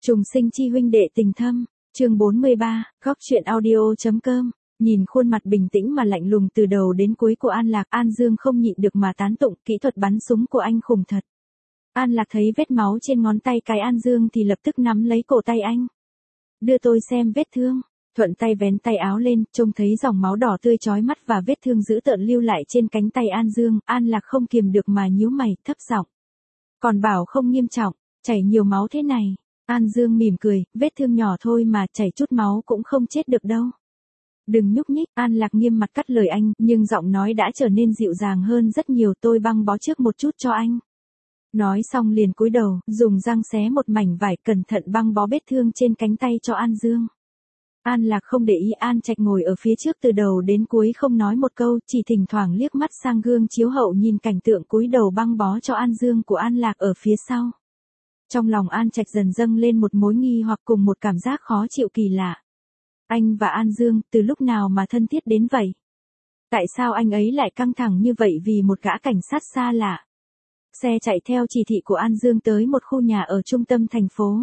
Trùng sinh chi huynh đệ tình thâm, chương 43, góc chuyện audio.com. Nhìn khuôn mặt bình tĩnh mà lạnh lùng từ đầu đến cuối của An Lạc, An Dương không nhịn được mà tán tụng, kỹ thuật bắn súng của anh khủng thật. An Lạc thấy vết máu trên ngón tay cái An Dương thì lập tức nắm lấy cổ tay anh. Đưa tôi xem vết thương. Thuận tay vén tay áo lên, trông thấy dòng máu đỏ tươi chói mắt và vết thương dữ tợn lưu lại trên cánh tay An Dương, An Lạc không kiềm được mà nhíu mày, thấp giọng. Còn bảo không nghiêm trọng, chảy nhiều máu thế này. An Dương mỉm cười, vết thương nhỏ thôi mà, chảy chút máu cũng không chết được đâu. Đừng nhúc nhích, An Lạc nghiêm mặt cắt lời anh, nhưng giọng nói đã trở nên dịu dàng hơn rất nhiều, tôi băng bó trước một chút cho anh. Nói xong liền cúi đầu, dùng răng xé một mảnh vải cẩn thận băng bó vết thương trên cánh tay cho An Dương. An Lạc không để ý, An Trạch ngồi ở phía trước từ đầu đến cuối không nói một câu, chỉ thỉnh thoảng liếc mắt sang gương chiếu hậu nhìn cảnh tượng cúi đầu băng bó cho An Dương của An Lạc ở phía sau. Trong lòng An Trạch dần dâng lên một mối nghi hoặc cùng một cảm giác khó chịu kỳ lạ. Anh và An Dương từ lúc nào mà thân thiết đến vậy? Tại sao anh ấy lại căng thẳng như vậy vì một gã cảnh sát xa lạ? Xe chạy theo chỉ thị của An Dương tới một khu nhà ở trung tâm thành phố.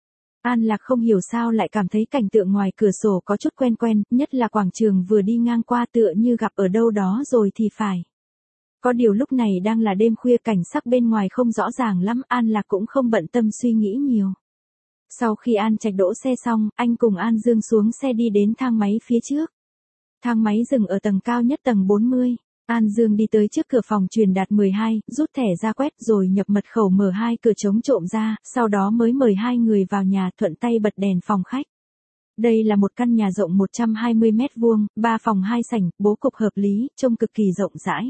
An Lạc không hiểu sao lại cảm thấy cảnh tượng ngoài cửa sổ có chút quen quen, nhất là quảng trường vừa đi ngang qua tựa như gặp ở đâu đó rồi thì phải. Có điều lúc này đang là đêm khuya, cảnh sắc bên ngoài không rõ ràng lắm, An Lạc cũng không bận tâm suy nghĩ nhiều. Sau khi An Trạch đỗ xe xong, anh cùng An Dương xuống xe đi đến thang máy phía trước. Thang máy dừng ở tầng cao nhất, tầng 40. An Dương đi tới trước cửa phòng truyền đạt 12, rút thẻ ra quét rồi nhập mật khẩu mở hai cửa chống trộm ra, sau đó mới mời hai người vào nhà, thuận tay bật đèn phòng khách. Đây là một căn nhà rộng 120 mét vuông, 3 phòng 2 sảnh, bố cục hợp lý, trông cực kỳ rộng rãi.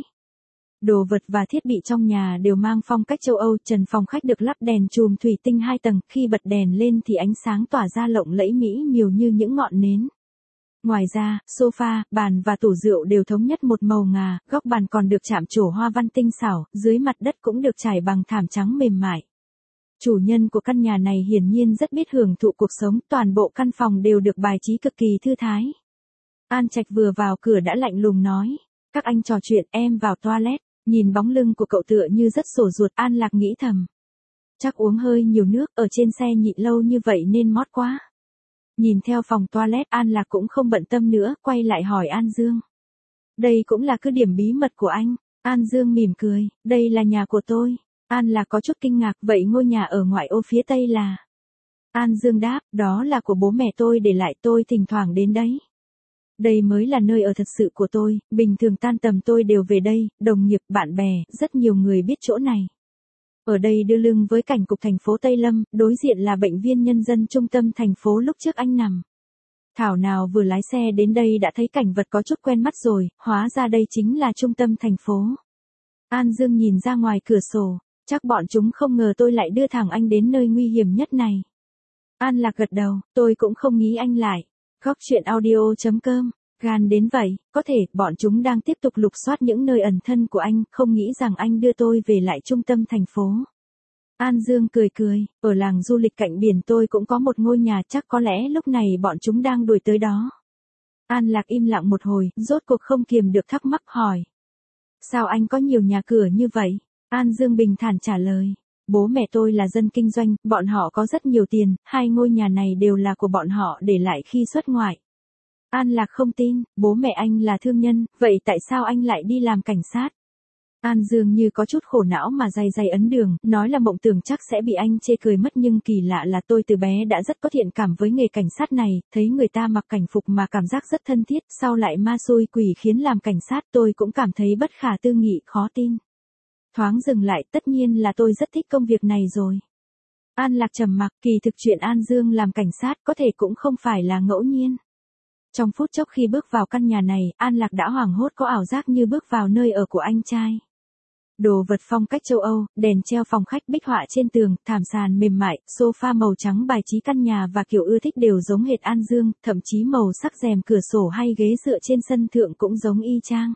Đồ vật và thiết bị trong nhà đều mang phong cách châu Âu, trần phòng khách được lắp đèn chùm thủy tinh 2 tầng, khi bật đèn lên thì ánh sáng tỏa ra lộng lẫy mỹ miều như những ngọn nến. Ngoài ra, sofa, bàn và tủ rượu đều thống nhất một màu ngà, góc bàn còn được chạm trổ hoa văn tinh xảo, dưới mặt đất cũng được trải bằng thảm trắng mềm mại. Chủ nhân của căn nhà này hiển nhiên rất biết hưởng thụ cuộc sống, toàn bộ căn phòng đều được bài trí cực kỳ thư thái. An Trạch vừa vào cửa đã lạnh lùng nói, các anh trò chuyện, em vào toilet. Nhìn bóng lưng của cậu tựa như rất sổ ruột, An Lạc nghĩ thầm. Chắc uống hơi nhiều nước, ở trên xe nhịn lâu như vậy nên mót quá. Nhìn theo phòng toilet, An Lạc cũng không bận tâm nữa, quay lại hỏi An Dương. Đây cũng là cứ điểm bí mật của anh. An Dương mỉm cười, đây là nhà của tôi. An Lạc có chút kinh ngạc, vậy ngôi nhà ở ngoại ô phía tây là? An Dương đáp, đó là của bố mẹ tôi để lại, tôi thỉnh thoảng đến đấy. Đây mới là nơi ở thật sự của tôi, bình thường tan tầm tôi đều về đây, đồng nghiệp, bạn bè, rất nhiều người biết chỗ này. Ở đây đưa lưng với cảnh cục thành phố Tây Lâm, đối diện là bệnh viện nhân dân trung tâm thành phố lúc trước anh nằm. Thảo nào vừa lái xe đến đây đã thấy cảnh vật có chút quen mắt rồi, hóa ra đây chính là trung tâm thành phố. An Dương nhìn ra ngoài cửa sổ, chắc bọn chúng không ngờ tôi lại đưa thẳng anh đến nơi nguy hiểm nhất này. An Lạc gật đầu, tôi cũng không nghĩ anh lại. Góc chuyện audio.com, gan đến vậy, có thể, bọn chúng đang tiếp tục lục soát những nơi ẩn thân của anh, không nghĩ rằng anh đưa tôi về lại trung tâm thành phố. An Dương cười cười, ở làng du lịch cạnh biển tôi cũng có một ngôi nhà, chắc có lẽ lúc này bọn chúng đang đuổi tới đó. An Lạc im lặng một hồi, rốt cuộc không kiềm được thắc mắc hỏi. Sao anh có nhiều nhà cửa như vậy? An Dương bình thản trả lời. Bố mẹ tôi là dân kinh doanh, bọn họ có rất nhiều tiền, hai ngôi nhà này đều là của bọn họ để lại khi xuất ngoại. An Lạc không tin, bố mẹ anh là thương nhân, vậy tại sao anh lại đi làm cảnh sát? An Dương như có chút khổ não mà day day ấn đường, nói là mộng tưởng chắc sẽ bị anh chê cười mất, nhưng kỳ lạ là tôi từ bé đã rất có thiện cảm với nghề cảnh sát này, thấy người ta mặc cảnh phục mà cảm giác rất thân thiết, sau lại ma xui quỷ khiến làm cảnh sát tôi cũng cảm thấy bất khả tư nghị, khó tin. Thoáng dừng lại, tất nhiên là tôi rất thích công việc này rồi. An Lạc trầm mặc, kỳ thực chuyện An Dương làm cảnh sát có thể cũng không phải là ngẫu nhiên. Trong phút chốc khi bước vào căn nhà này, An Lạc đã hoảng hốt, có ảo giác như bước vào nơi ở của anh trai. Đồ vật phong cách châu Âu, đèn treo phòng khách, bích họa trên tường, thảm sàn mềm mại, sofa màu trắng bài trí căn nhà và kiểu ưa thích đều giống hệt An Dương, thậm chí màu sắc rèm cửa sổ hay ghế dựa trên sân thượng cũng giống y chang.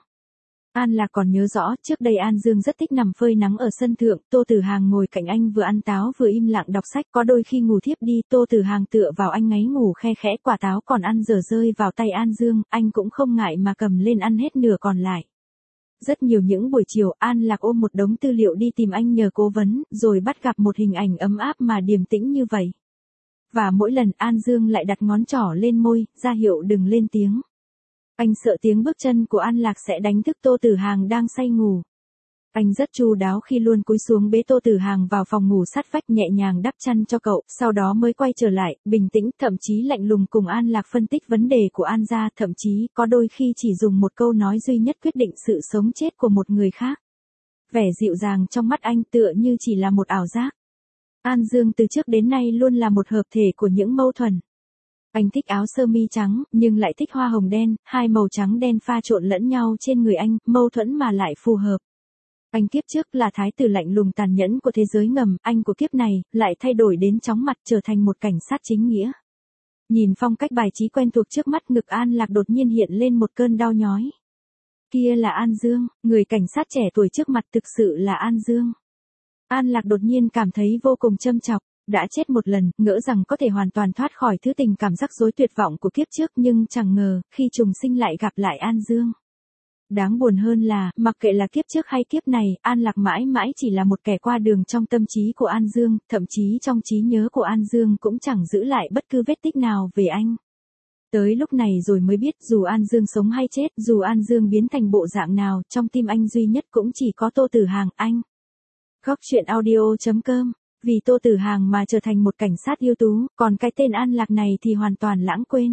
An Lạc còn nhớ rõ, trước đây An Dương rất thích nằm phơi nắng ở sân thượng, Tô Tử Hàng ngồi cạnh anh vừa ăn táo vừa im lặng đọc sách, có đôi khi ngủ thiếp đi, Tô Tử Hàng tựa vào anh ngáy ngủ khe khẽ, quả táo còn ăn dở rơi vào tay An Dương, anh cũng không ngại mà cầm lên ăn hết nửa còn lại. Rất nhiều những buổi chiều, An Lạc ôm một đống tư liệu đi tìm anh nhờ cố vấn, rồi bắt gặp một hình ảnh ấm áp mà điềm tĩnh như vậy. và mỗi lần An Dương lại đặt ngón trỏ lên môi, ra hiệu đừng lên tiếng. Anh sợ tiếng bước chân của An Lạc sẽ đánh thức Tô Tử Hàng đang say ngủ. Anh rất chu đáo khi luôn cúi xuống bế Tô Tử Hàng vào phòng ngủ sát vách, nhẹ nhàng đắp chăn cho cậu, sau đó mới quay trở lại, bình tĩnh, thậm chí lạnh lùng cùng An Lạc phân tích vấn đề của An gia, thậm chí có đôi khi chỉ dùng một câu nói duy nhất quyết định sự sống chết của một người khác. Vẻ dịu dàng trong mắt anh tựa như chỉ là một ảo giác. An Dương từ trước đến nay luôn là một hợp thể của những mâu thuẫn. Anh thích áo sơ mi trắng, nhưng lại thích hoa hồng đen, hai màu trắng đen pha trộn lẫn nhau trên người anh, mâu thuẫn mà lại phù hợp. Anh kiếp trước là thái tử lạnh lùng tàn nhẫn của thế giới ngầm, anh của kiếp này lại thay đổi đến chóng mặt, trở thành một cảnh sát chính nghĩa. Nhìn phong cách bài trí quen thuộc trước mắt, ngực An Lạc đột nhiên hiện lên một cơn đau nhói. Kia là An Dương, người cảnh sát trẻ tuổi trước mặt thực sự là An Dương. An Lạc đột nhiên cảm thấy vô cùng châm chọc, đã chết một lần, ngỡ rằng có thể hoàn toàn thoát khỏi thứ tình cảm rắc rối tuyệt vọng của kiếp trước, nhưng chẳng ngờ, khi trùng sinh lại gặp lại An Dương. Đáng buồn hơn là, mặc kệ là kiếp trước hay kiếp này, An Lạc mãi mãi chỉ là một kẻ qua đường trong tâm trí của An Dương, thậm chí trong trí nhớ của An Dương cũng chẳng giữ lại bất cứ vết tích nào về anh. Tới lúc này rồi mới biết, dù An Dương sống hay chết, dù An Dương biến thành bộ dạng nào, trong tim anh duy nhất cũng chỉ có Tô Tử Hàng, anh. Góc truyện audio.com. Vì Tô Tử Hàng mà trở thành một cảnh sát ưu tú, còn cái tên An Lạc này thì hoàn toàn lãng quên.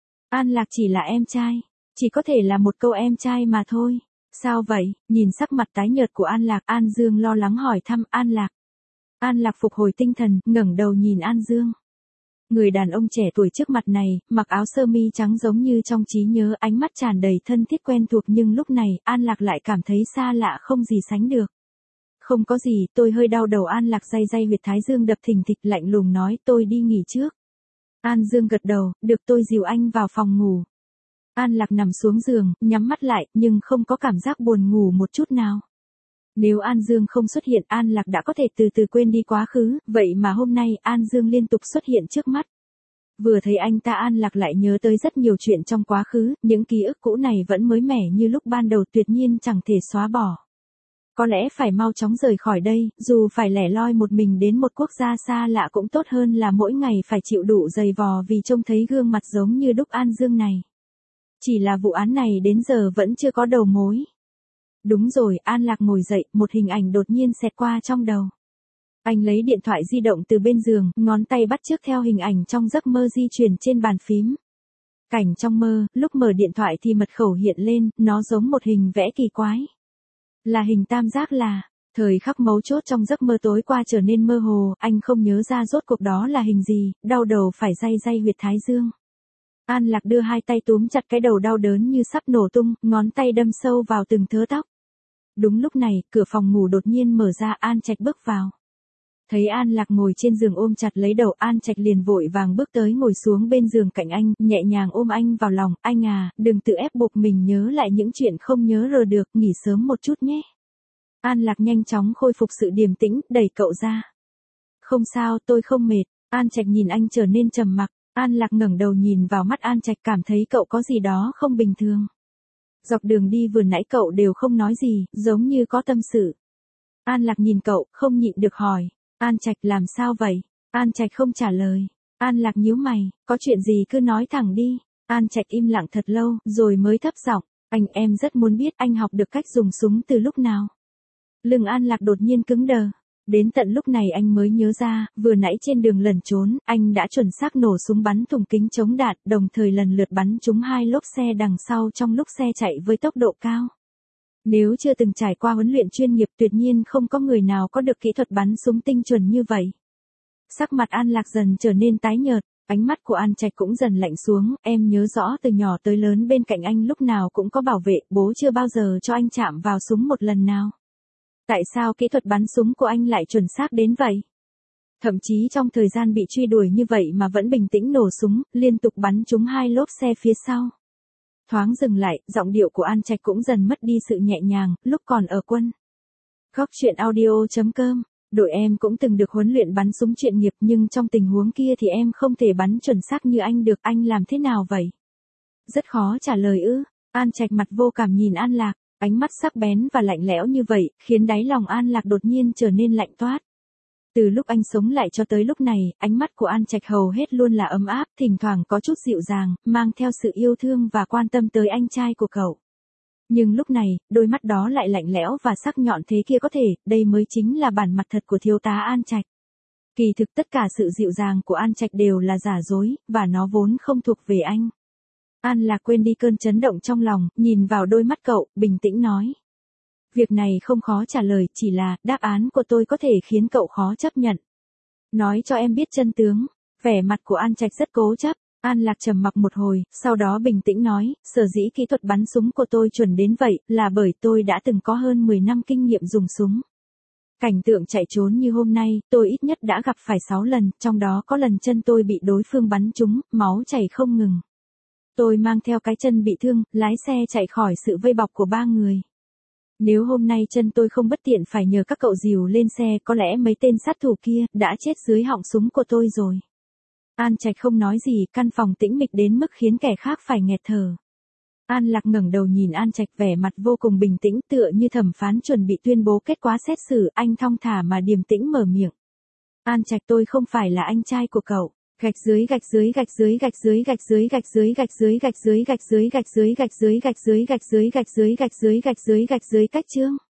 An Lạc chỉ là em trai, chỉ có thể là một câu em trai mà thôi. Sao vậy? Nhìn sắc mặt tái nhợt của An Lạc, An Dương lo lắng hỏi thăm An Lạc. An Lạc phục hồi tinh thần, ngẩng đầu nhìn An Dương. Người đàn ông trẻ tuổi trước mặt này, mặc áo sơ mi trắng giống như trong trí nhớ, ánh mắt tràn đầy thân thiết quen thuộc, nhưng lúc này, An Lạc lại cảm thấy xa lạ không gì sánh được. Không có gì, tôi hơi đau đầu. An Lạc day day huyệt thái dương đập thình thịch, lạnh lùng nói, tôi đi nghỉ trước. An Dương gật đầu, được, tôi dìu anh vào phòng ngủ. An Lạc nằm xuống giường, nhắm mắt lại, nhưng không có cảm giác buồn ngủ một chút nào. Nếu An Dương không xuất hiện, An Lạc đã có thể từ từ quên đi quá khứ, vậy mà hôm nay, An Dương liên tục xuất hiện trước mắt. Vừa thấy anh ta, An Lạc lại nhớ tới rất nhiều chuyện trong quá khứ, những ký ức cũ này vẫn mới mẻ như lúc ban đầu, tuyệt nhiên chẳng thể xóa bỏ. Có lẽ phải mau chóng rời khỏi đây, dù phải lẻ loi một mình đến một quốc gia xa lạ cũng tốt hơn là mỗi ngày phải chịu đủ giày vò vì trông thấy gương mặt giống như đúc An Dương này. Chỉ là vụ án này đến giờ vẫn chưa có đầu mối. Đúng rồi, An Lạc ngồi dậy, một hình ảnh đột nhiên xẹt qua trong đầu. Anh lấy điện thoại di động từ bên giường, ngón tay bắt chước theo hình ảnh trong giấc mơ di chuyển trên bàn phím. Cảnh trong mơ, lúc mở điện thoại thì mật khẩu hiện lên, nó giống một hình vẽ kỳ quái. Là hình tam giác. Là thời khắc mấu chốt trong giấc mơ tối qua trở nên mơ hồ, anh không nhớ ra rốt cuộc đó là hình gì, đau đầu phải day day huyệt thái dương. An Lạc đưa hai tay túm chặt cái đầu đau đớn như sắp nổ tung, ngón tay đâm sâu vào từng thớ tóc. Đúng lúc này, cửa phòng ngủ đột nhiên mở ra, An Trạch bước vào. Thấy An Lạc ngồi trên giường ôm chặt lấy đầu, An Trạch liền vội vàng bước tới ngồi xuống bên giường cạnh anh, nhẹ nhàng ôm anh vào lòng. Anh à, đừng tự ép buộc mình nhớ lại những chuyện không nhớ rồi được, nghỉ sớm một chút nhé. An Lạc nhanh chóng khôi phục sự điềm tĩnh, đẩy cậu ra. Không sao, tôi không mệt. An Trạch nhìn anh trở nên trầm mặc. An Lạc ngẩng đầu nhìn vào mắt An Trạch, cảm thấy cậu có gì đó không bình thường. Dọc đường đi vừa nãy cậu đều không nói gì, giống như có tâm sự. An Lạc nhìn cậu, không nhịn được hỏi. An Trạch làm sao vậy? An Trạch không trả lời. An Lạc nhíu mày, có chuyện gì cứ nói thẳng đi. An Trạch im lặng thật lâu, rồi mới thấp giọng, em rất muốn biết anh học được cách dùng súng từ lúc nào. Lưng An Lạc đột nhiên cứng đờ. Đến tận lúc này anh mới nhớ ra, vừa nãy trên đường lẩn trốn, anh đã chuẩn xác nổ súng bắn thủng kính chống đạn, đồng thời lần lượt bắn trúng hai lốp xe đằng sau trong lúc xe chạy với tốc độ cao. Nếu chưa từng trải qua huấn luyện chuyên nghiệp, tuyệt nhiên không có người nào có được kỹ thuật bắn súng tinh chuẩn như vậy. Sắc mặt An Lạc dần trở nên tái nhợt, ánh mắt của An Trạch cũng dần lạnh xuống. Em nhớ rõ từ nhỏ tới lớn bên cạnh anh lúc nào cũng có bảo vệ, bố chưa bao giờ cho anh chạm vào súng một lần nào. Tại sao kỹ thuật bắn súng của anh lại chuẩn xác đến vậy? Thậm chí trong thời gian bị truy đuổi như vậy mà vẫn bình tĩnh nổ súng, liên tục bắn trúng hai lốp xe phía sau. Thoáng dừng lại, giọng điệu của An Trạch cũng dần mất đi sự nhẹ nhàng, lúc còn ở quân. Góc truyện audio.com. Đội em cũng từng được huấn luyện bắn súng chuyên nghiệp, nhưng trong tình huống kia thì em không thể bắn chuẩn xác như anh được. Anh làm thế nào vậy? Rất khó trả lời ư? An Trạch mặt vô cảm nhìn An Lạc, ánh mắt sắc bén và lạnh lẽo như vậy, khiến đáy lòng An Lạc đột nhiên trở nên lạnh toát. Từ lúc anh sống lại cho tới lúc này, ánh mắt của An Trạch hầu hết luôn là ấm áp, thỉnh thoảng có chút dịu dàng, mang theo sự yêu thương và quan tâm tới anh trai của cậu. Nhưng lúc này, đôi mắt đó lại lạnh lẽo và sắc nhọn thế kia có thể, đây mới chính là bản mặt thật của thiếu tá An Trạch. Kỳ thực tất cả sự dịu dàng của An Trạch đều là giả dối, và nó vốn không thuộc về anh. An Lạc quên đi cơn chấn động trong lòng, nhìn vào đôi mắt cậu, bình tĩnh nói. Việc này không khó trả lời, chỉ là, đáp án của tôi có thể khiến cậu khó chấp nhận. Nói cho em biết chân tướng. Vẻ mặt của An Trạch rất cố chấp. An Lạc trầm mặc một hồi, sau đó bình tĩnh nói, sở dĩ kỹ thuật bắn súng của tôi chuẩn đến vậy, là bởi tôi đã từng có hơn 10 năm kinh nghiệm dùng súng. Cảnh tượng chạy trốn như hôm nay, tôi ít nhất đã gặp phải 6 lần, trong đó có lần chân tôi bị đối phương bắn trúng, máu chảy không ngừng. Tôi mang theo cái chân bị thương, lái xe chạy khỏi sự vây bọc của 3 người. Nếu hôm nay chân tôi không bất tiện phải nhờ các cậu dìu lên xe, có lẽ mấy tên sát thủ kia đã chết dưới họng súng của tôi rồi. An Trạch không nói gì, căn phòng tĩnh mịch đến mức khiến kẻ khác phải nghẹt thở. An Lạc ngẩng đầu nhìn An Trạch, vẻ mặt vô cùng bình tĩnh, tựa như thẩm phán chuẩn bị tuyên bố kết quả xét xử, anh thong thả mà điềm tĩnh mở miệng. An Trạch, tôi không phải là anh trai của cậu. Gạch dưới gạch dưới gạch dưới gạch dưới gạch dưới gạch dưới gạch dưới gạch dưới gạch dưới gạch dưới gạch dưới gạch dưới gạch dưới gạch dưới gạch dưới gạch dưới gạch dưới cách chương.